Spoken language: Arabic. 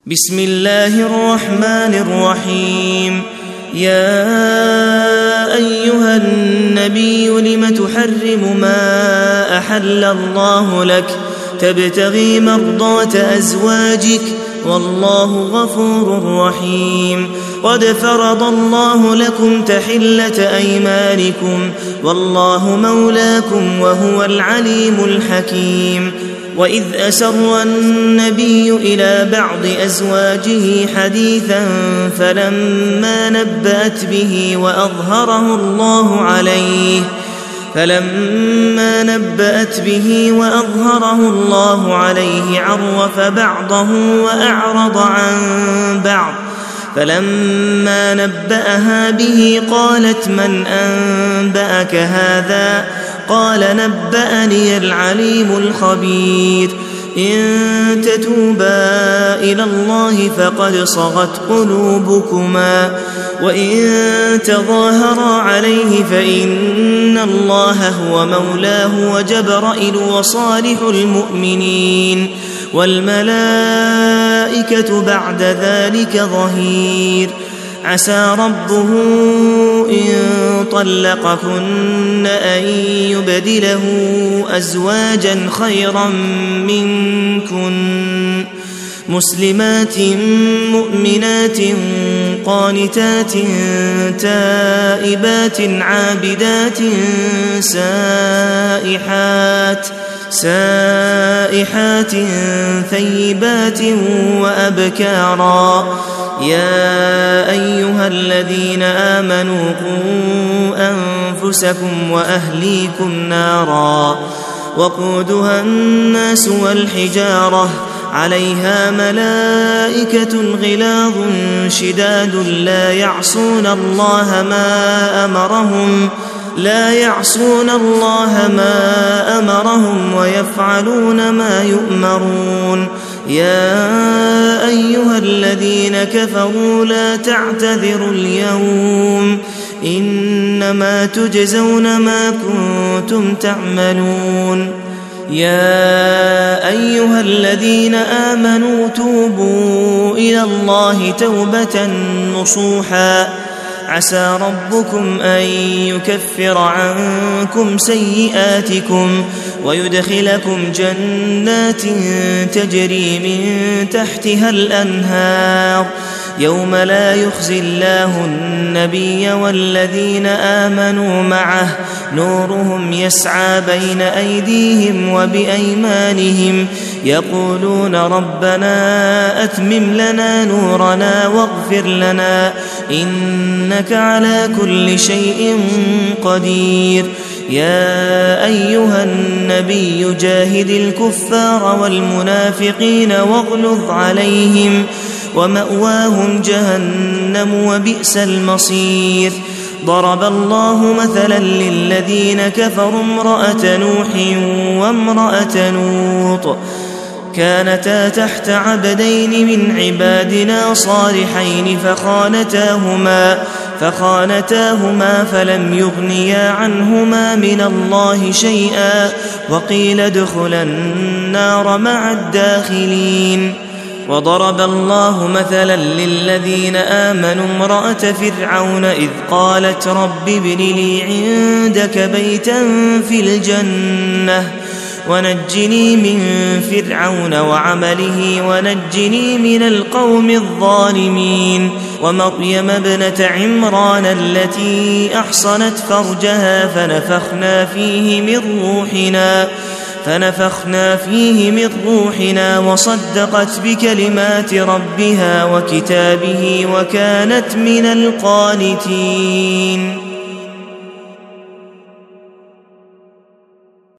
بسم الله الرحمن الرحيم. يا أيها النبي لم تحرم ما أحل الله لك تبتغي مرضات أزواجك والله غفور رحيم. قد فرض الله لكم تحلة أيمانكم والله مولاكم وهو العليم الحكيم. وإذ أسر النبي إلى بعض أزواجه حديثا فلما نبأت به وأظهره الله عليه عرف بعضه وأعرض عن بعض. فلما نبأها به قالت من أنبأك هذا؟ قال نبأني العليم الخبير. إن تتوبا إلى الله فقد صغت قلوبكما وإن تظاهرا عليه فإن الله هو مولاه وجبرائيل وصالح المؤمنين والملائكة بعد ذلك ظهير. عسى ربه إن طلقكن أن يبدله أزواجا خيرا منكن مسلمات مؤمنات قانتات تائبات عابدات سائحات ثيبات وأبكارا. يا أيها الذين آمنوا قوا أنفسكم وأهليكم نارا وقودها الناس والحجارة عليها ملائكة غلاظ شداد لا يعصون الله ما أمرهم ويفعلون ما يؤمرون. يا أيها الذين كفروا لا تعتذروا اليوم إنما تجزون ما كنتم تعملون. يا أيها الذين آمنوا توبوا إلى الله توبة نصوحا عسى ربكم أن يكفر عنكم سيئاتكم ويدخلكم جنات تجري من تحتها الأنهار يوم لا يخزي الله النبي والذين آمنوا معه نورهم يسعى بين أيديهم وبأيمانهم يقولون ربنا أتمم لنا نورنا واغفر لنا إنك على كل شيء قدير. يا أيها النبي جاهد الكفار والمنافقين واغلظ عليهم ومأواهم جهنم وبئس المصير. ضرب الله مثلا للذين كفروا امرأة نوح وامرأة لوط كانتا تحت عبدين من عبادنا صالحين فخانتاهما فلم يغنيا عنهما من الله شيئا وقيل ادخلا النار مع الداخلين. وضرب الله مثلا للذين آمنوا امرأة فرعون إذ قالت رب ابن لي عندك بيتا في الجنة ونجني من فرعون وعمله ونجني من القوم الظالمين. ومريم ابنة عمران التي أحصنت فرجها فنفخنا فيه من روحنا وصدقت بكلمات ربها وكتابه وكانت من القانتين.